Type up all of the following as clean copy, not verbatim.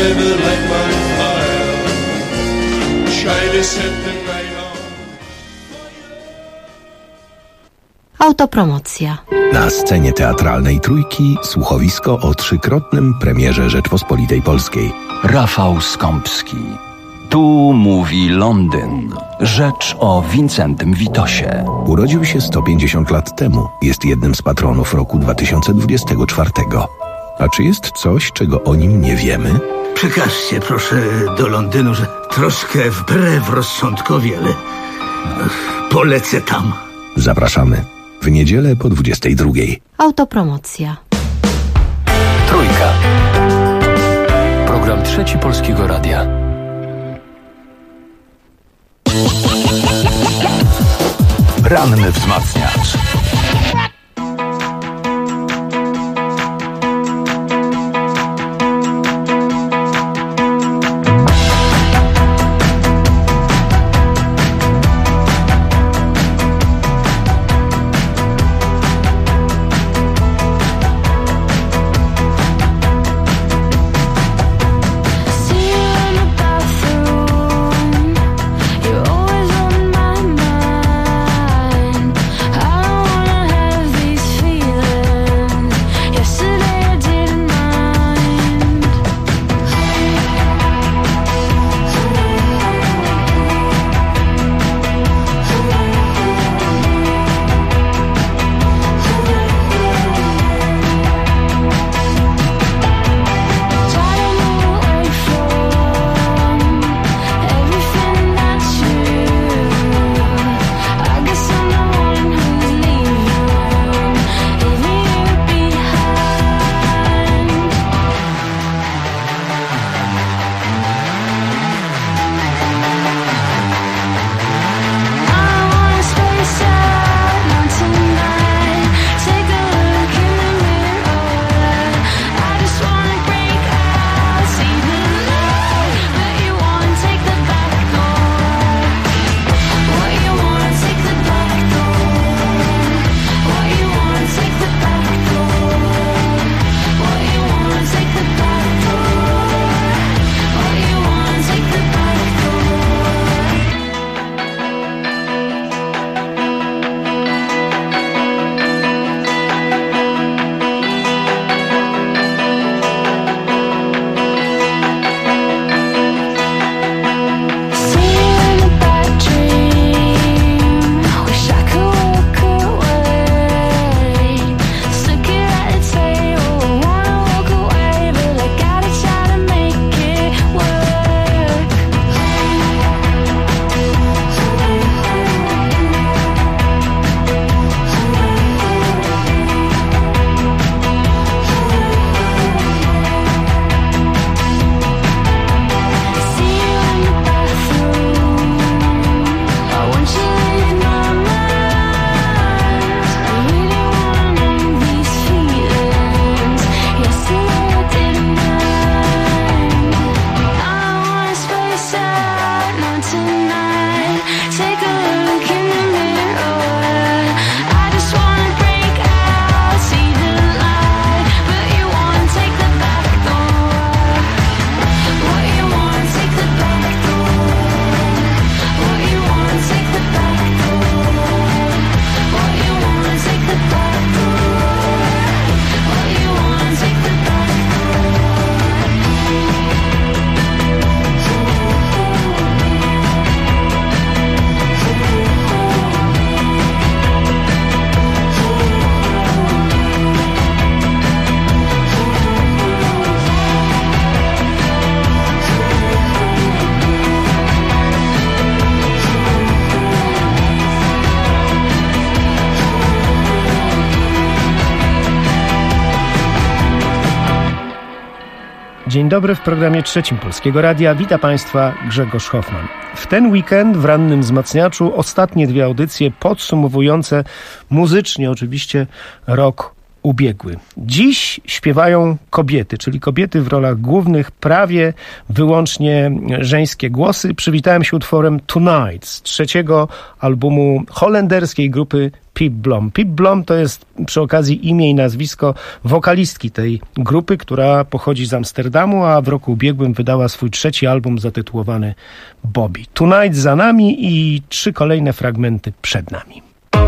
never light my fire. Try to set the night on. Autopromocja. Na scenie teatralnej Trójki słuchowisko o trzykrotnym premierze Rzeczpospolitej Polskiej. Rafał Skąpski. Tu mówi Londyn. Rzecz o Wincentym Witosie. Urodził się 150 lat temu. Jest jednym z patronów roku 2024. A czy jest coś, czego o nim nie wiemy? Przekażcie proszę do Londynu, że troszkę wbrew rozsądkowi, ale polecę tam. Zapraszamy. W niedzielę po 22. Autopromocja. Trójka. Program Trzeci Polskiego Radia. Ranny wzmacniacz. Dzień dobry, w programie Trzecim Polskiego Radia. Witam Państwa, Grzegorz Hoffman. W ten weekend w rannym wzmacniaczu ostatnie dwie audycje podsumowujące muzycznie oczywiście rok ubiegły. Dziś śpiewają kobiety, czyli kobiety w rolach głównych, prawie wyłącznie żeńskie głosy. Przywitałem się utworem Tonight z trzeciego albumu holenderskiej grupy Pip Blom. Pip Blom to jest przy okazji imię i nazwisko wokalistki tej grupy, która pochodzi z Amsterdamu, a w roku ubiegłym wydała swój 3. album zatytułowany Bobby. Tonight za nami i 3 kolejne fragmenty przed nami.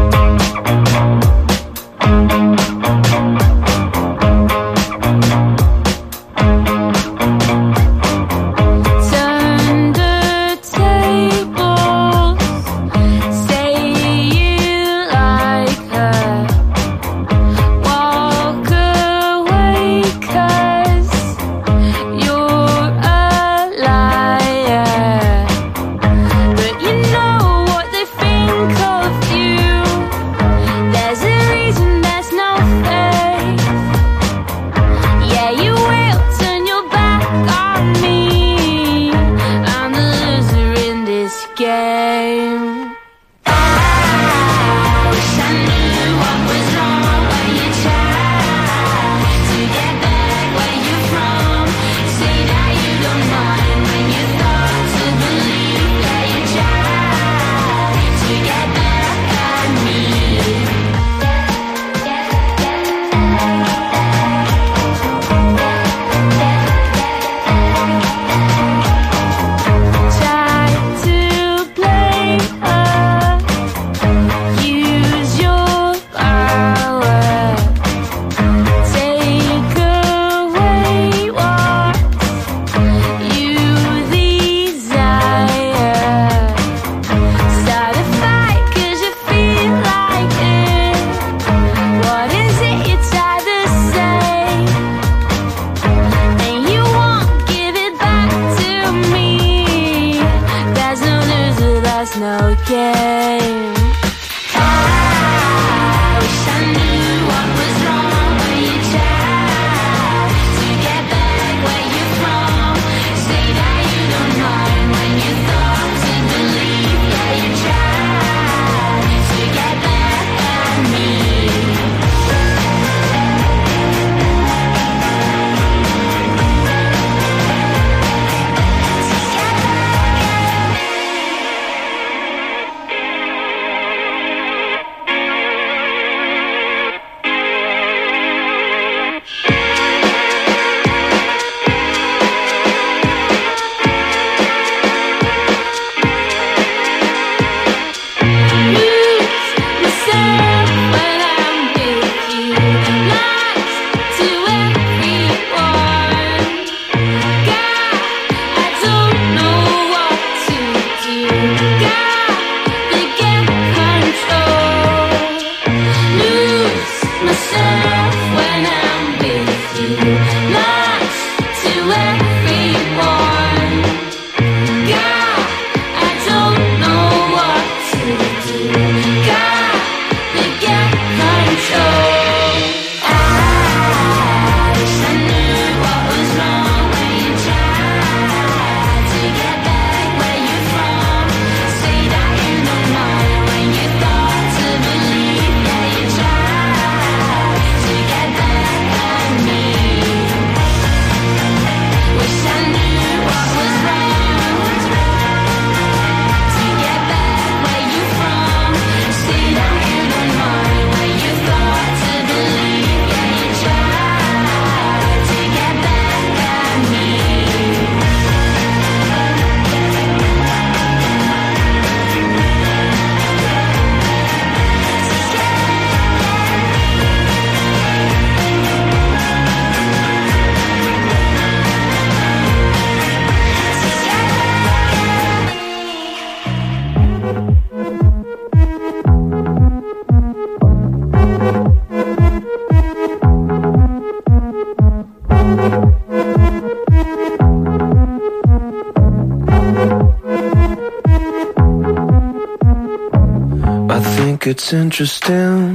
think it's interesting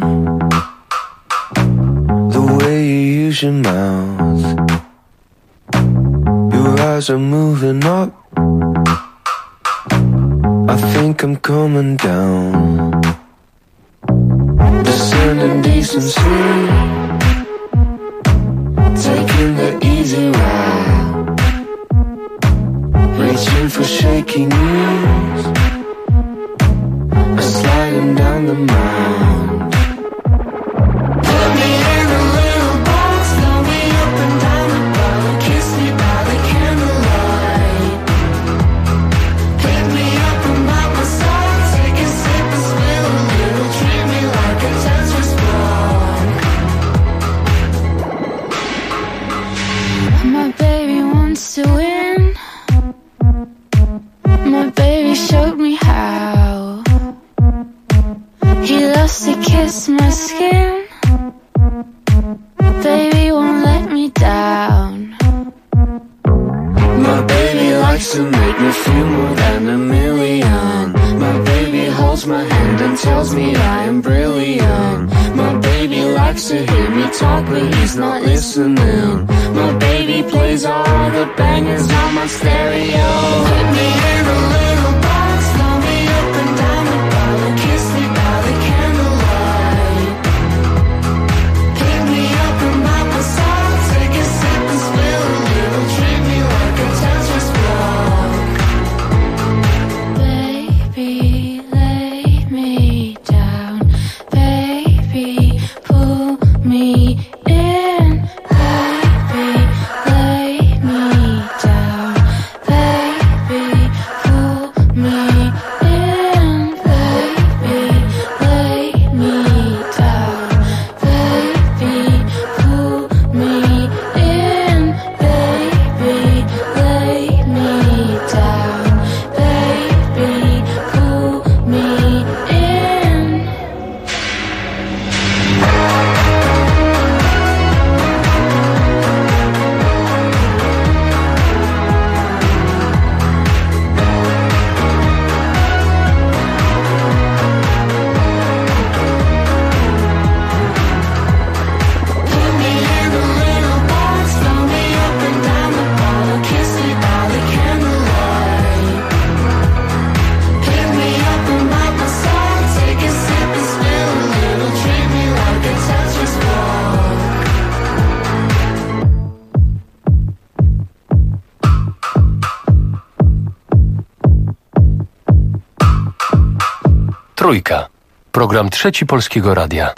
the way you use your mouth. Your eyes are moving up. I think I'm coming down. Descending decency, taking the easy ride, reaching for shaky knees, sliding down the mound. me down. My baby likes to make me feel more than a million. My baby holds my hand and tells me I am brilliant. My baby likes to hear me talk but he's not listening. My baby plays all the bangers on my stereo. Put me in a little box, throw me up and down the bar, kiss me by the candlelight. Pick me up and by my side, take a sip and spill a little, treat me like a Tetris block. Baby, lay me down. Baby, pull me in. Baby, lay me down. Baby, pull me in. Baby, lay me down. Baby, pull me in. Baby, lay me down. Baby, pull me in. Put me in a little box, throw me up and down the bar, kiss me by the candlelight. Pick me up and by my side, take a sip and spill a little, treat me like a Tetris block. Trójka. Program Trzeci Polskiego Radia.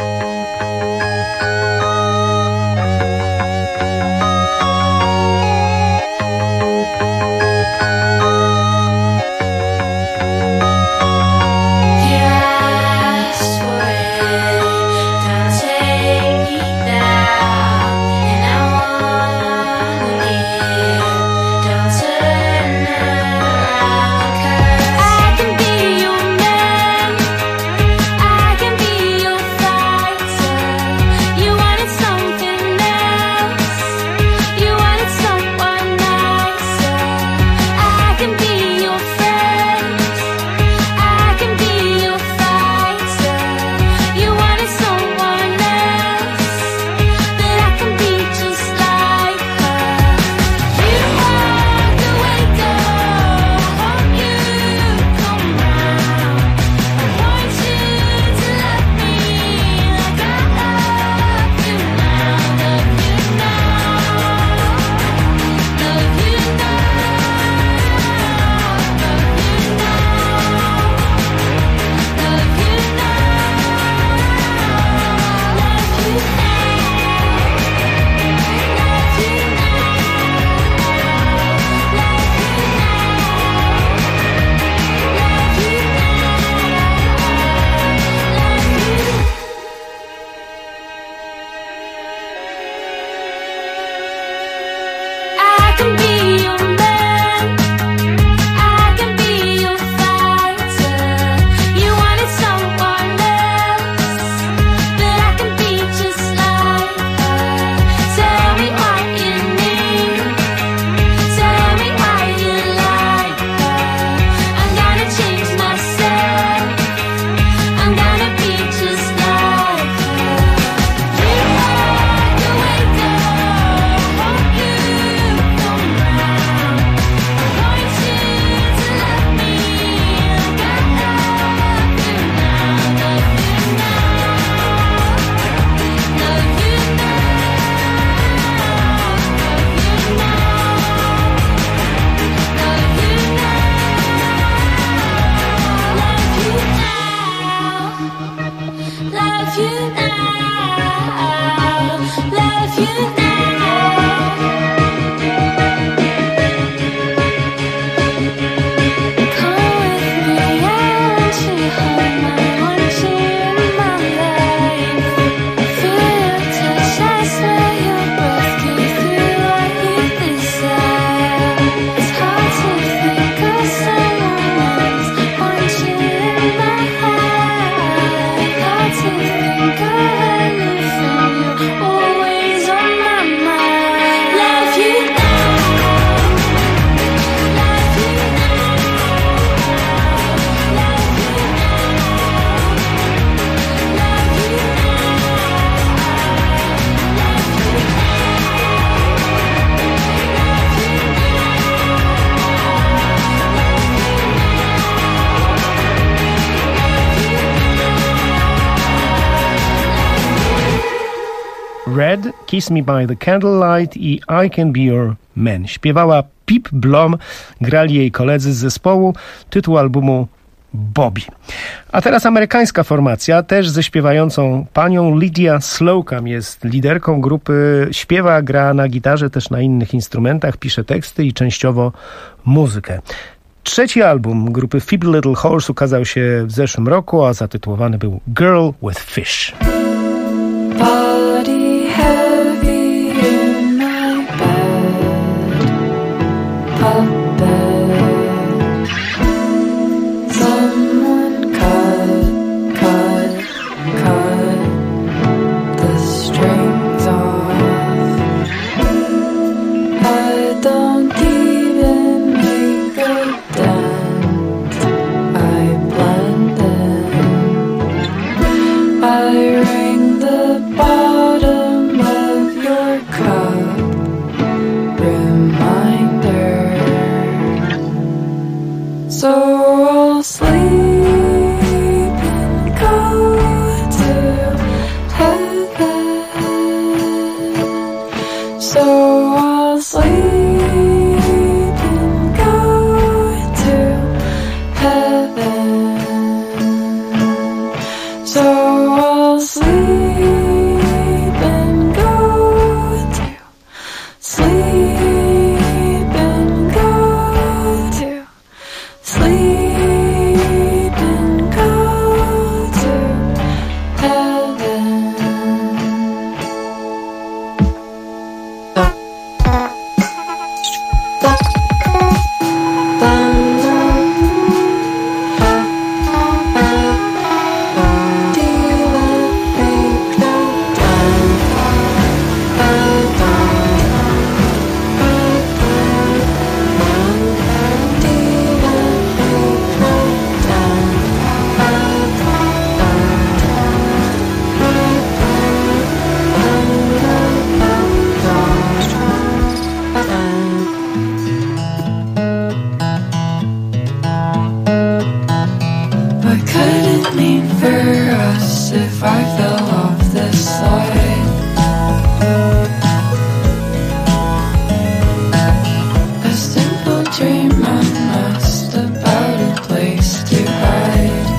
Just wait, don't take me down, and I wanna give. Don't turn around, 'cause I can be your man, I can be your fighter. You wanted something else, you wanted someone nicer. I can be your friend, I can be your fighter. You wanted someone else, but I can be just like her. You walk away, girl, hope you come round. I want you to love me like I love you now. Love you now, love you now, love you now, love you I can be your man, I can be your fighter. You wanted someone else, but I can be just like her. Tell me what you need, tell me why you like her. I'm gonna change myself, I'm gonna be just like her. You walk away, girl, hope you come round. I want you to love me like I love you now. Love you now, love you now, love you now, love you now, love you now. Come with me, I want you home, I want you in my life. Feel your touch, I smell your breath, get through what you desire. It's hard to think of someone else, want you in my life. Hard to think of anything, you're always on my Kiss Me by the Candlelight i I Can Be Your Man. Śpiewała Pip Blom, grali jej koledzy z zespołu, tytuł albumu Bobby. A teraz amerykańska formacja, też ze śpiewającą panią. Lydia Slocum jest liderką grupy, śpiewa, gra na gitarze, też na innych instrumentach, pisze teksty i częściowo muzykę. Trzeci album grupy Feeble Little Horse ukazał się w zeszłym roku, a zatytułowany był Girl with Fish. Body heavy in my bed, puppet. Someone cut the strings off. I don't even make a dent. I blend in. I ring the bottom of your cup. Reminder. So I'll sleep and go to heaven. So I'll sleep and go to heaven. So I'll sleep and go to sleep and go to sleep and go to heaven. I couldn't mean for us if I fell off this slide. A simple dream I must about a place to hide.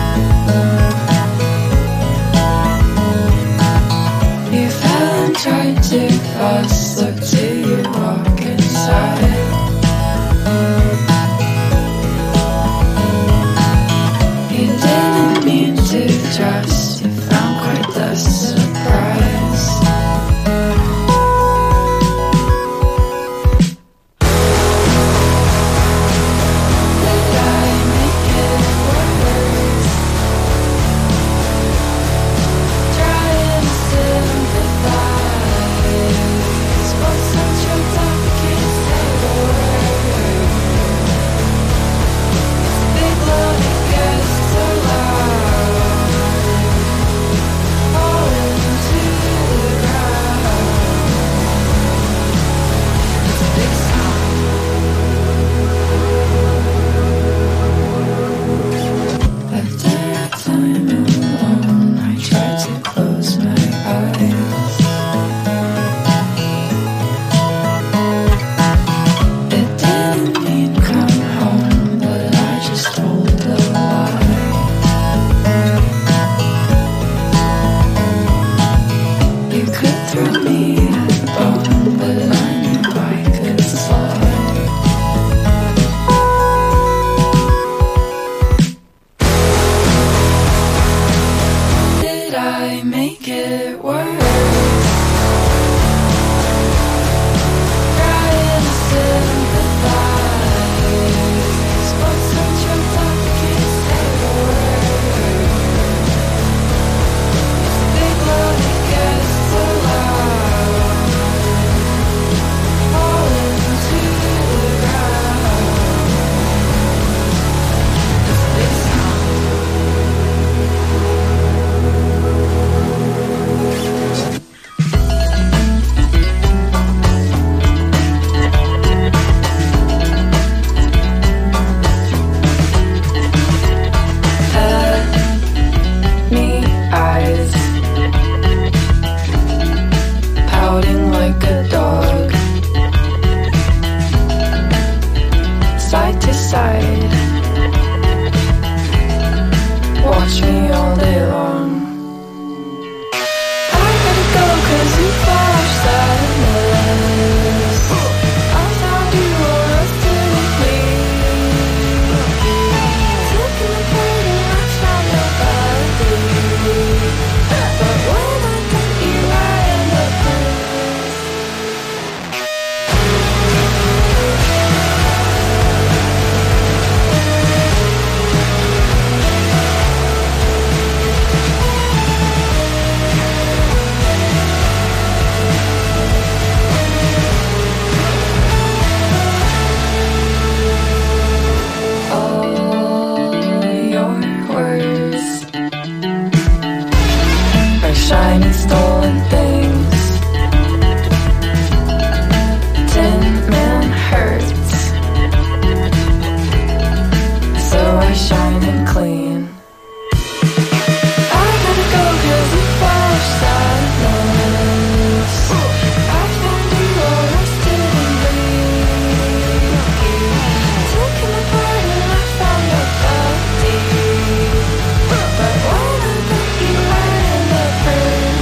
You fell and tried to fuss, look till you walk inside. You didn't mean to trust, you found quite the surprise. Did I make it worse? Try and sympathize. What's the like a dog, side to side. Watch me all day long. I gotta go 'cause you flashed that mess. I found you all rusted and bleed. Took in the pain and I found your body. But when I get you right in the bed. Shiny stolen things. Tin Man hurts, so I shine and clean. I gotta go 'cause you flashed sadness. I found you all rusted and bleed. Took in the part and I found your body. But when I got you right in the first.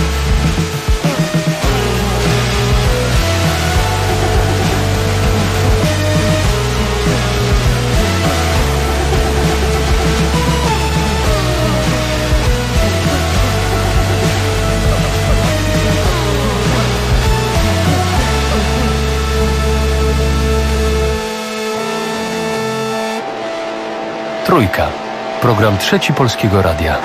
Trójka. Program Trzeci Polskiego Radia.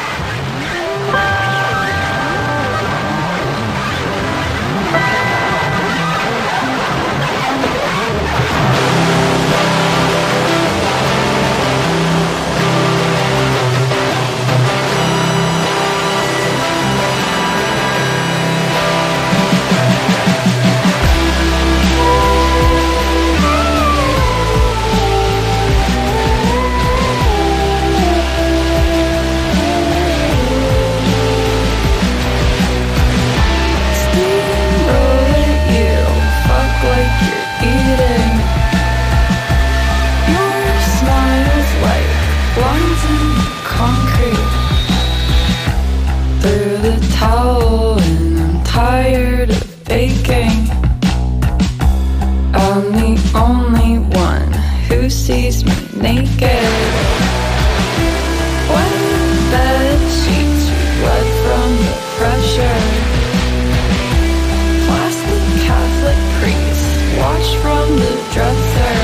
Sees me naked. When bed sheets blood from the pressure. Plastic Catholic priest watch from the dresser.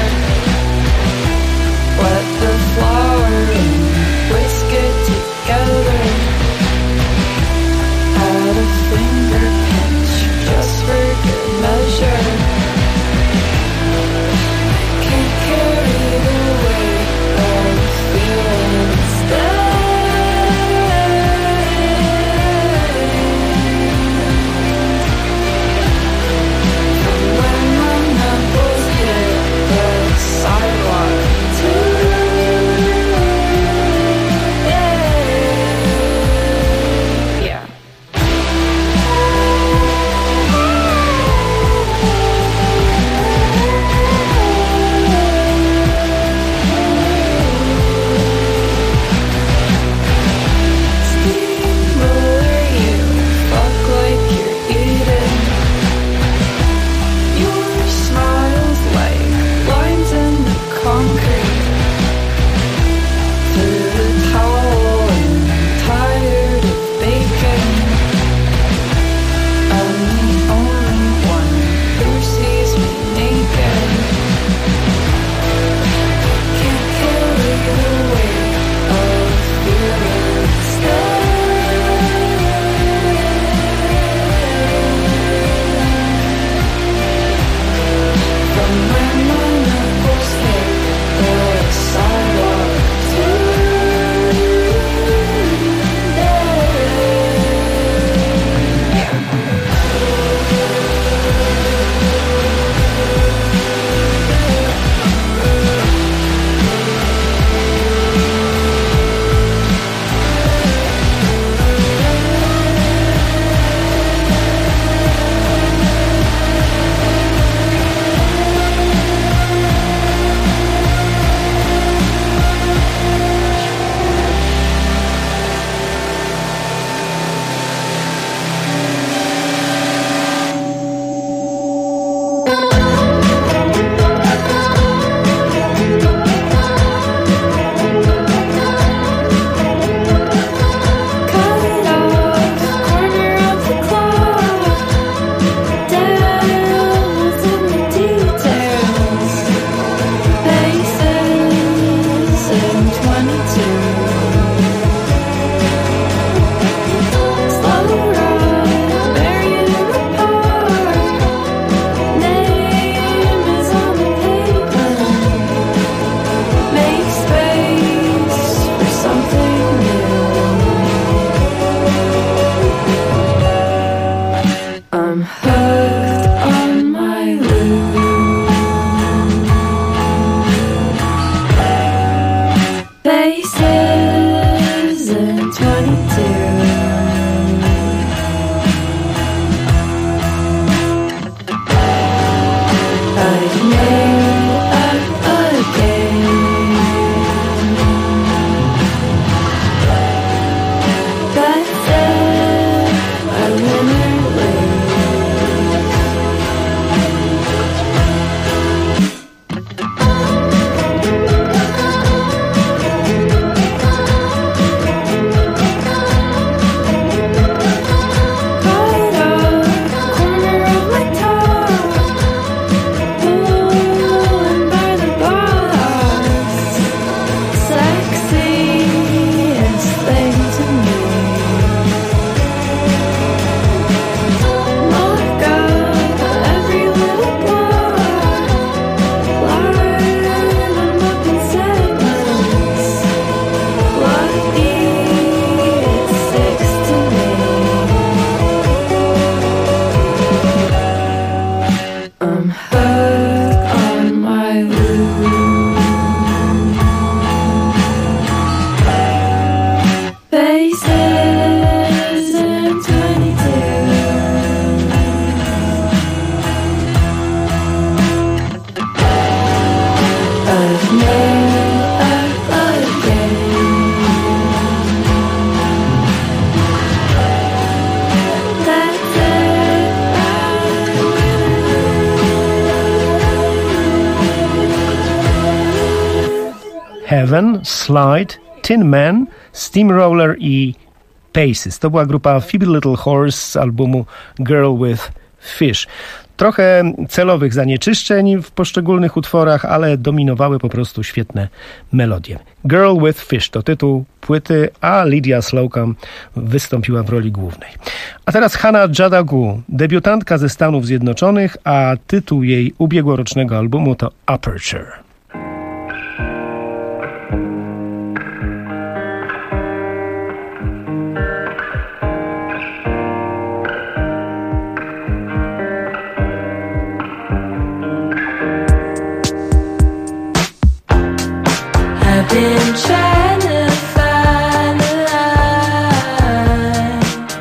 Wet the flour and whisk it together. Add a finger pinch just for good measure. Can't carry the weight of hooked on my loop. Faces in 22. I've made up again. That's it, I win or lose. Caught up, corner of my top, pulling by the boss. Sexiest thing to me. Look up every little block, line them up in segments. What is 6 to me? I'm hooked on my loop. Faces in 22. I've made up again. That's it. Heaven, Slide, Tin Man, Steamroller i Paces. To była grupa Feeble Little Horse z albumu Girl with Fish. Trochę celowych zanieczyszczeń w poszczególnych utworach, ale dominowały po prostu świetne melodie. Girl with Fish to tytuł płyty, a Lydia Slocum wystąpiła w roli głównej. A teraz Hannah Jadagu, debiutantka ze Stanów Zjednoczonych, a tytuł jej ubiegłorocznego albumu to Aperture. I've been trying to find a line.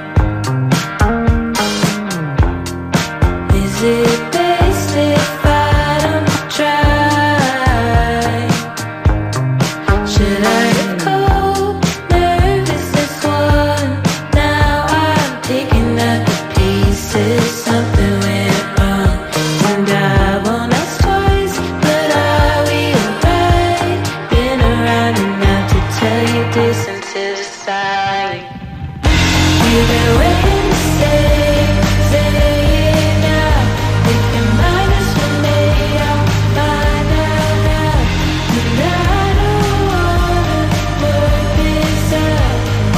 Is it best if I don't try? Should I go nervous this one? Now I'm picking up the pieces. Something went wrong, and I won't ask twice. But are we alright? Been around enough to tell you this and to decide. You've been waiting to say it now. If your mind is for me, I'll find out now. And I don't wanna work this out.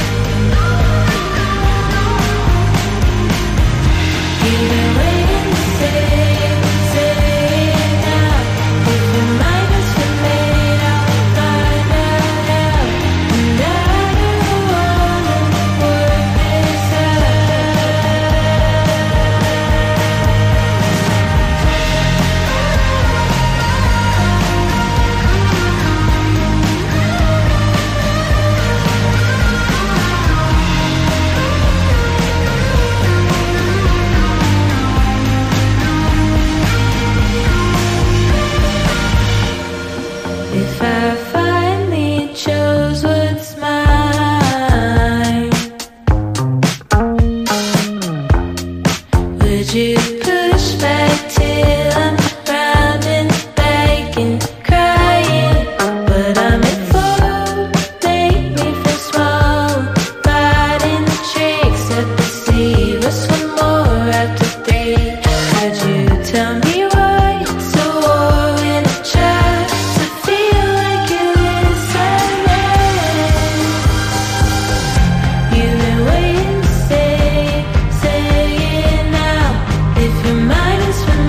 You've been waiting to say it now. If your mind is for me, I'll find out now. And I don't wanna work this out. If I finally chose what's mine, would you push back till I'm rounding back and crying? But I'm at fault, make me feel small, riding the tricks up the sea. What's one more after 3? Could you tell me why it's a war when I try to feel like you inside me? You've been waiting to say it now. If your mind is for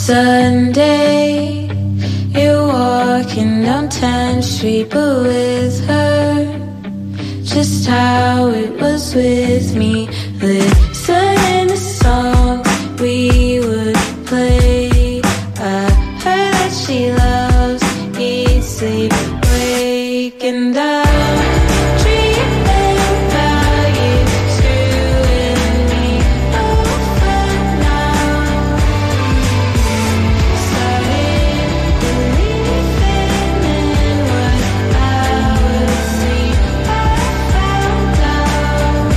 Sunday, you're walking down 10th Street, but with her, just how it was with me. Listening to songs we would play. I heard that she loves eat, sleep, wake, and I'm dreaming about you, you and me over now. Started believing in what I would see. I found out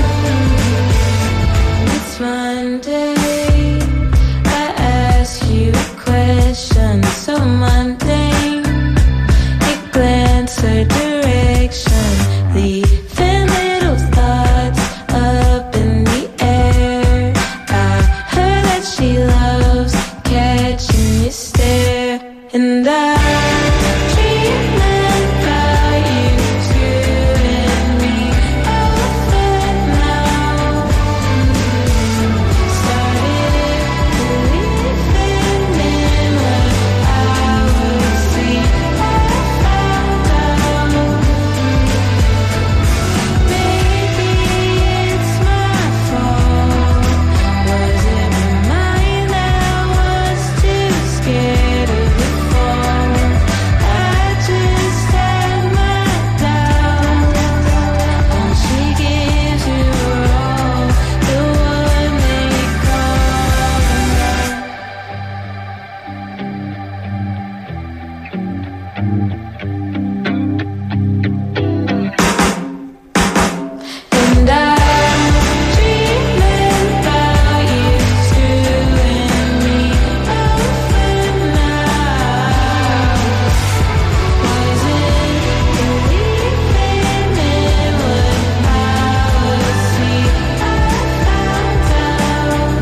it's Monday. I asked you a question so mundane. You glance her direction, leaving little thoughts up in the air. I heard that she loves catching you stare, and I'm dreaming about you, you and me over now. Started believing in what I would see. I found out maybe it's my fault. Was it mine that was too scared of the fall? I just had my doubts. And she gives you all the one they call love. And I'm dreaming about you, you and me over now. Was it believing in what I would see? I found out.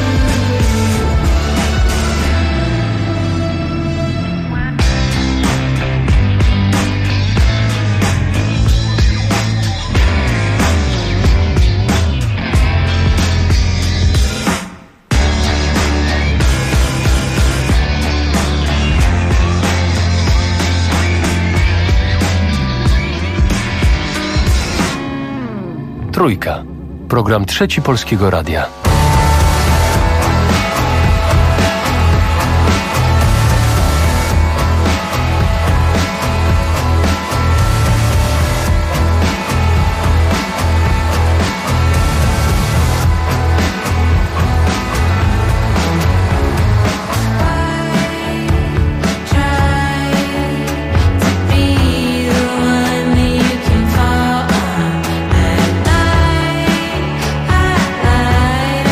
Trójka. Program Trzeci Polskiego Radia. Try to be the one that you can fall on at night.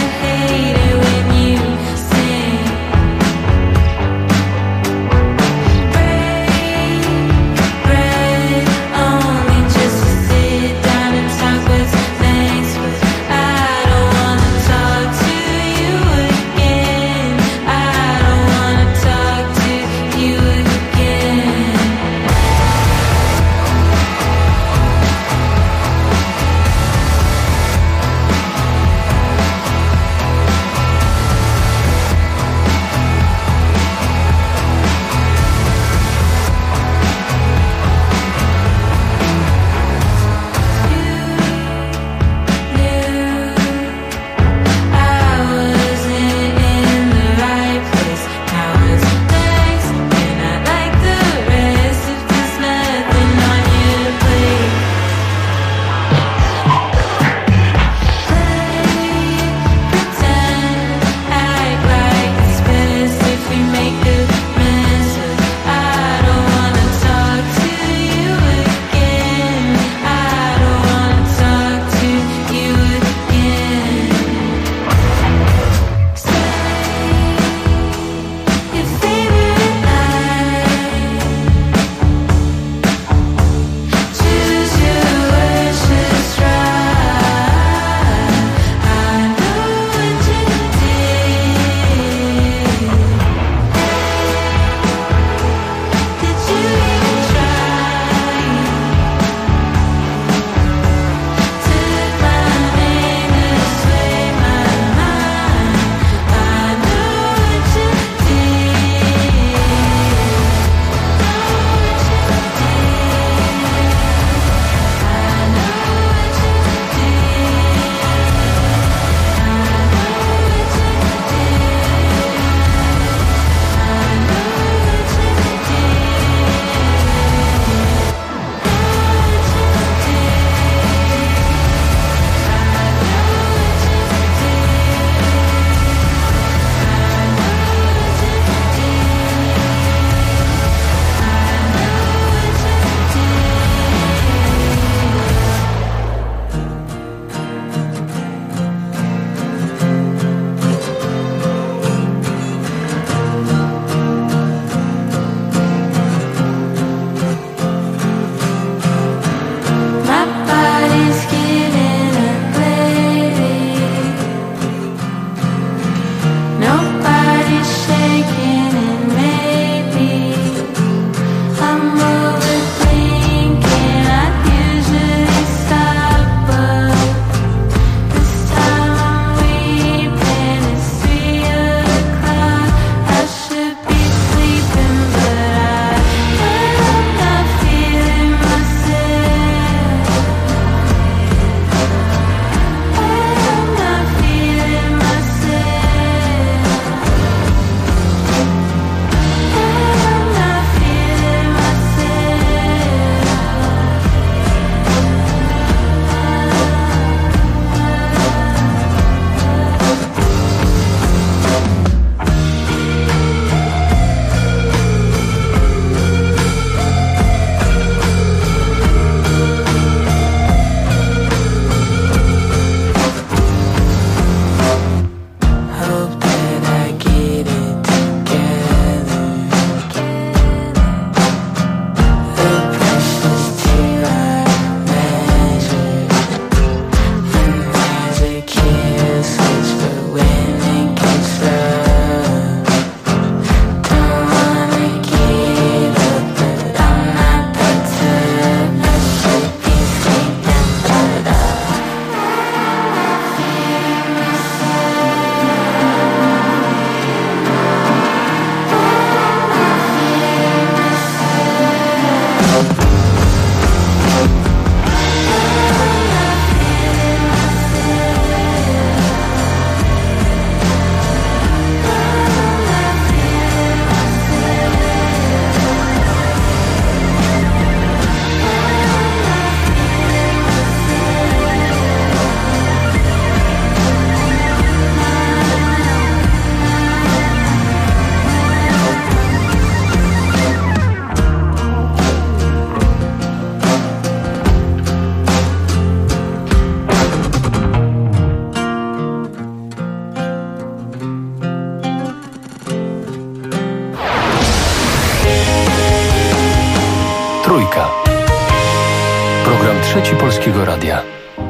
Program Trzeci Polskiego Radia.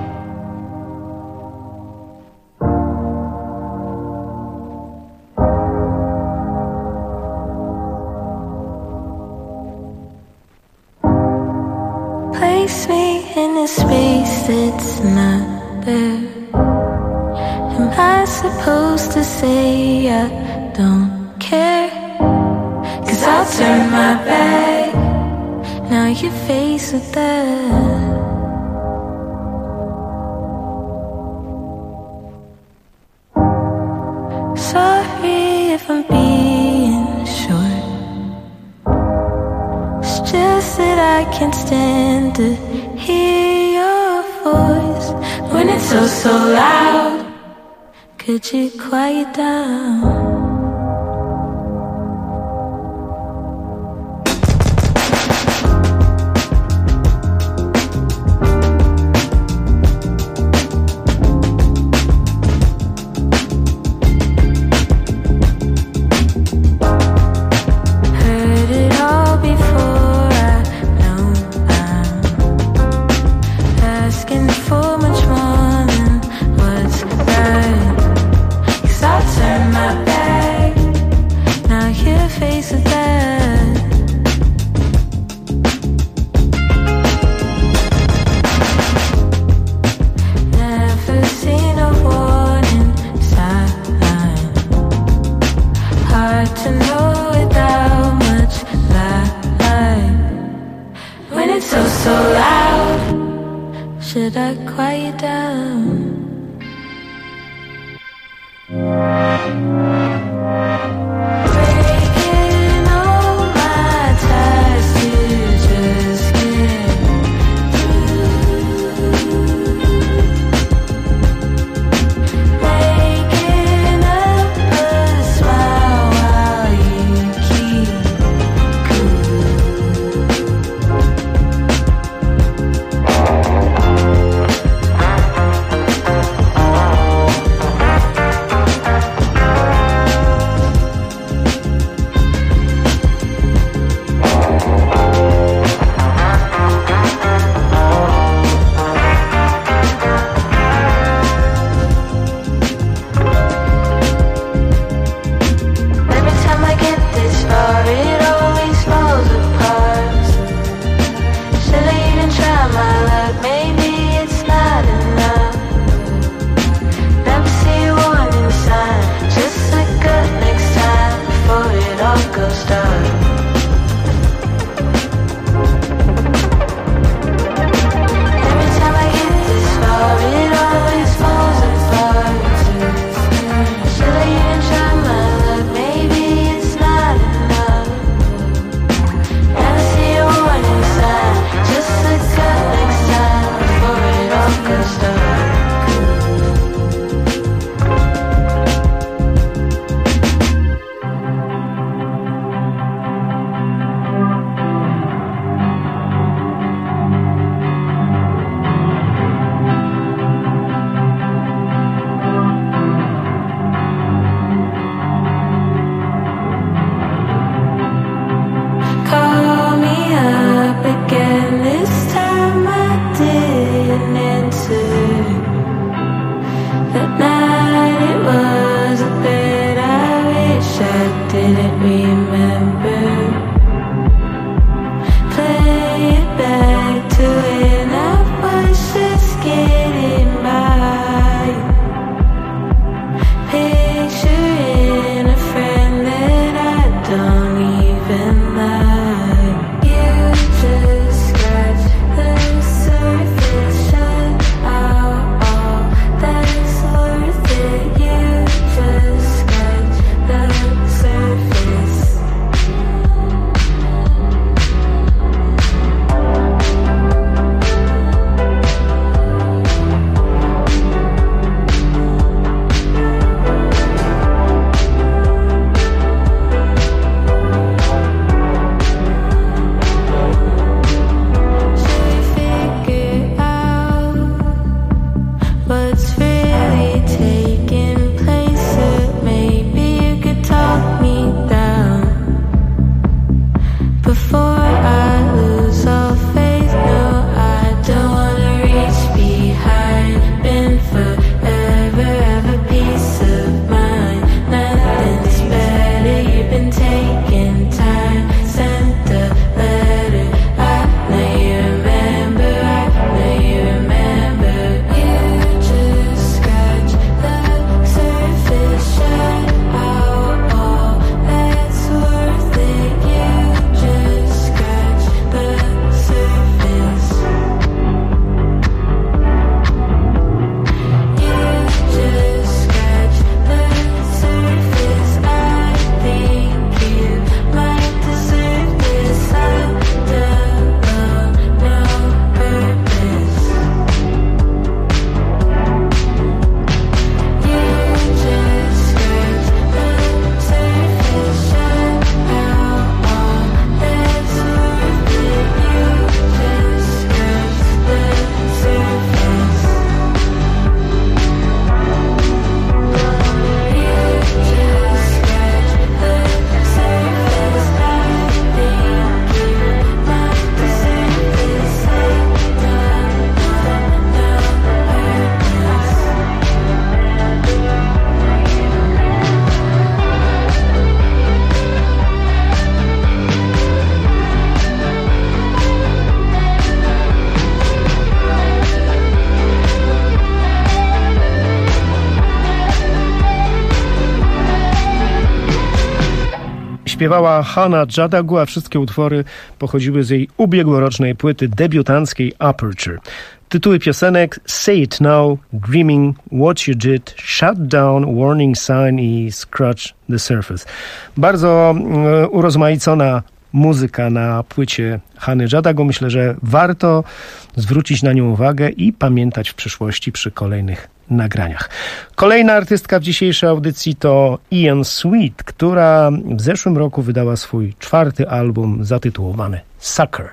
Place me in a space that's not there. Am I supposed to say I don't care? 'Cause I'll turn my back. Now you're faced with that. Sorry if I'm being short. It's just that I can't stand to hear your voice when it's so loud. Could you quiet down? Heard it all before, I know I'm asking for much more than what's right. 'Cause I'll turn my back. Now you're faced with that. Never seen a warning sign. Hard to know without much light. When it's so loud, should I quiet down? Breaking all my ties to just get through. Making up a smile while you keep cool. śpiewała Hannah Jadagu, a wszystkie utwory pochodziły z jej ubiegłorocznej płyty debiutanckiej Aperture. Tytuły piosenek Say It Now, Dreaming, What You Did, Shut Down, Warning Sign i Scratch the Surface. Bardzo urozmaicona muzyka na płycie Hanny Jadagu. Myślę, że warto zwrócić na nią uwagę i pamiętać w przyszłości przy kolejnych nagraniach. Kolejna artystka w dzisiejszej audycji to Ian Sweet, która w zeszłym roku wydała swój 4. album zatytułowany Sucker.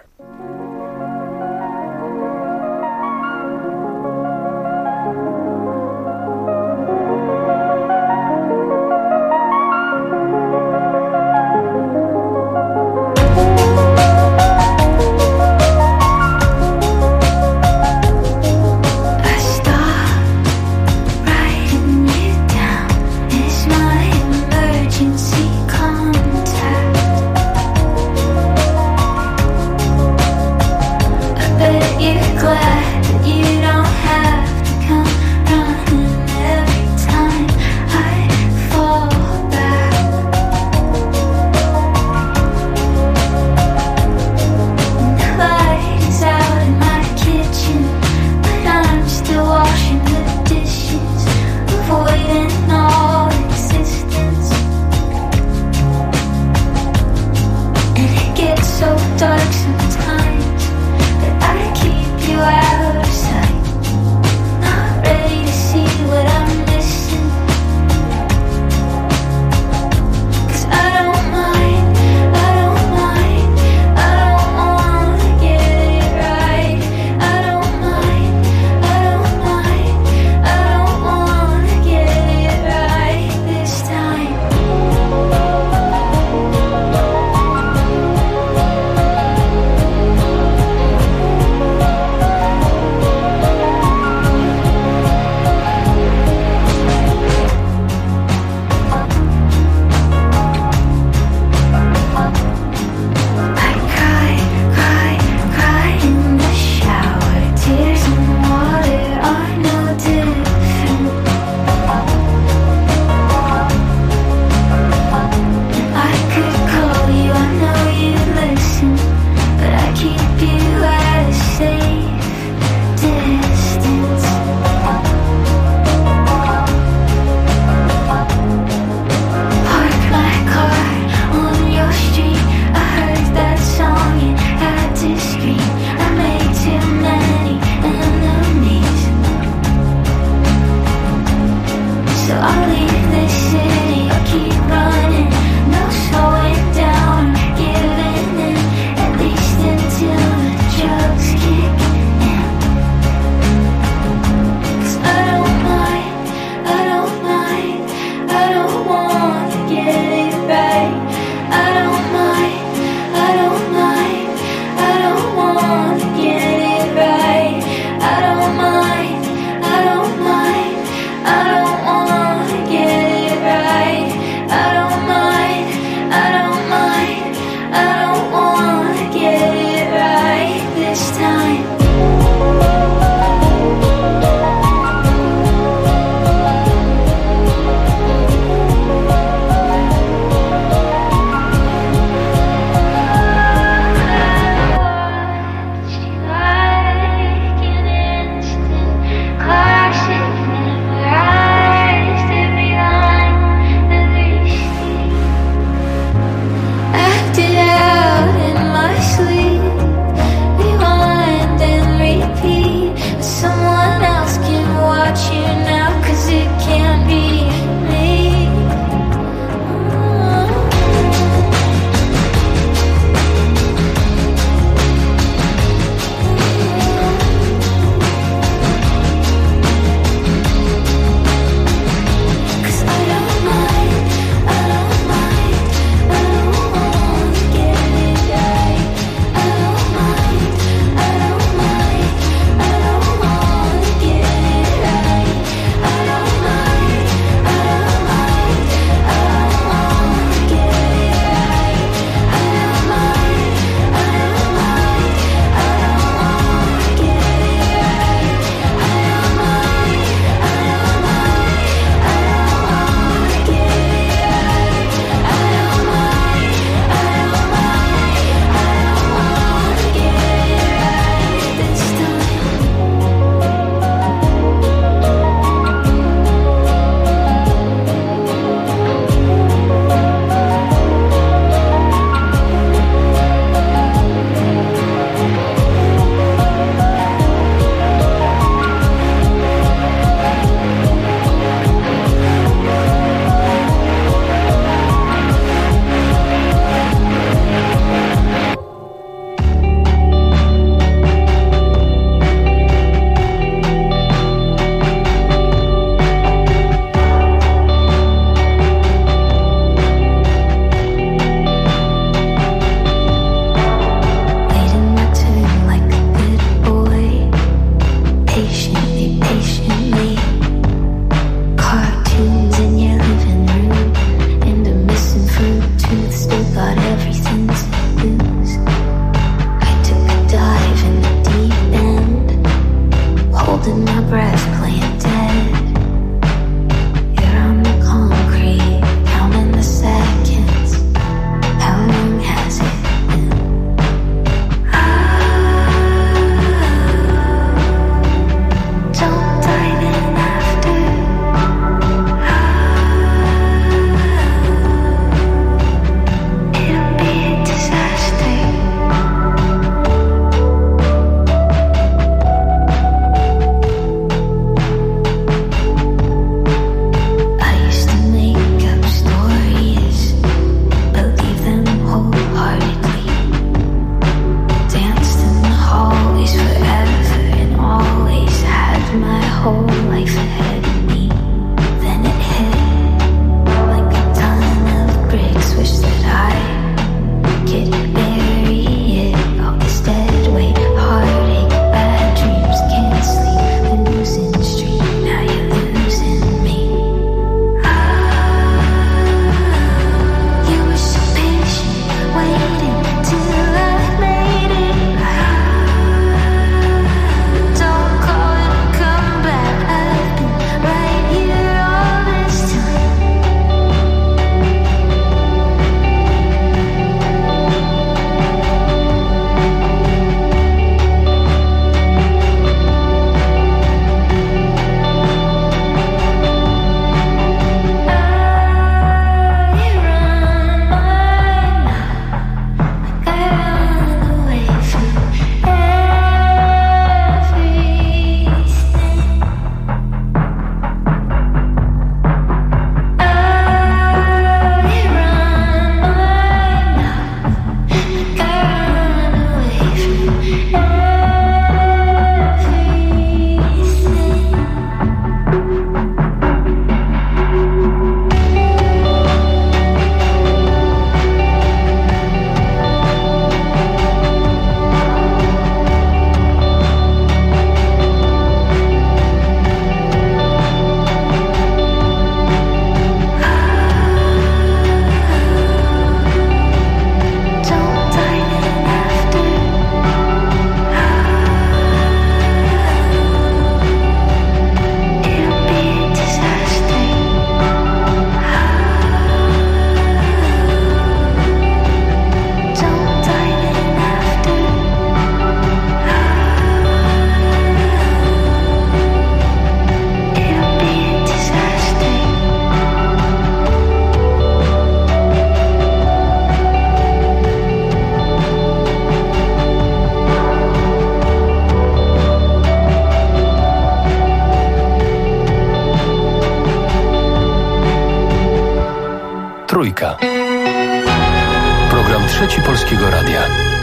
Trójka. Program Trzeci Polskiego Radia.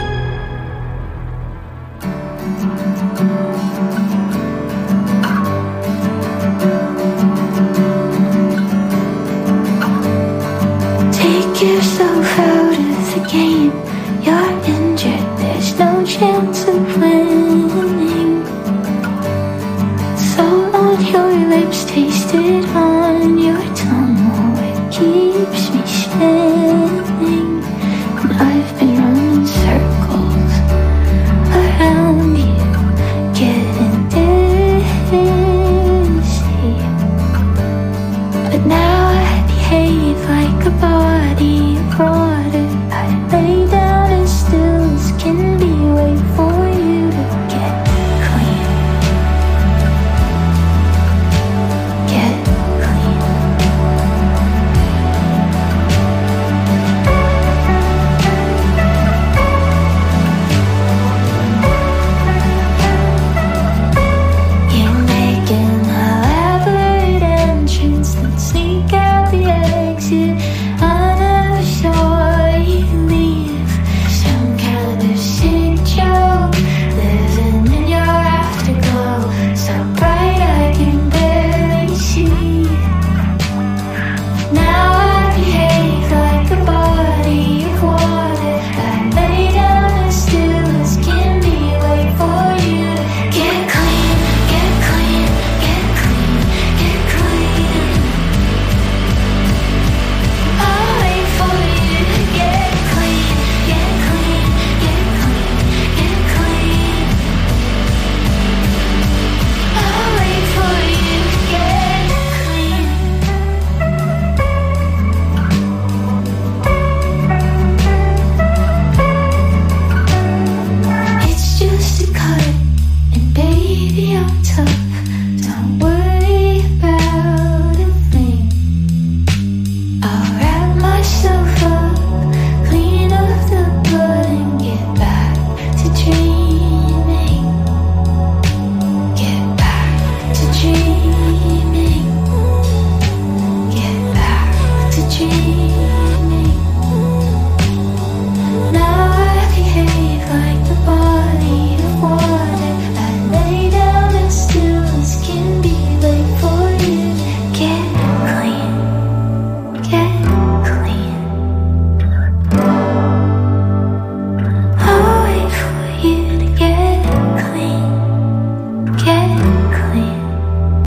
Take yourself out of the game. You're injured, there's no chance of winning.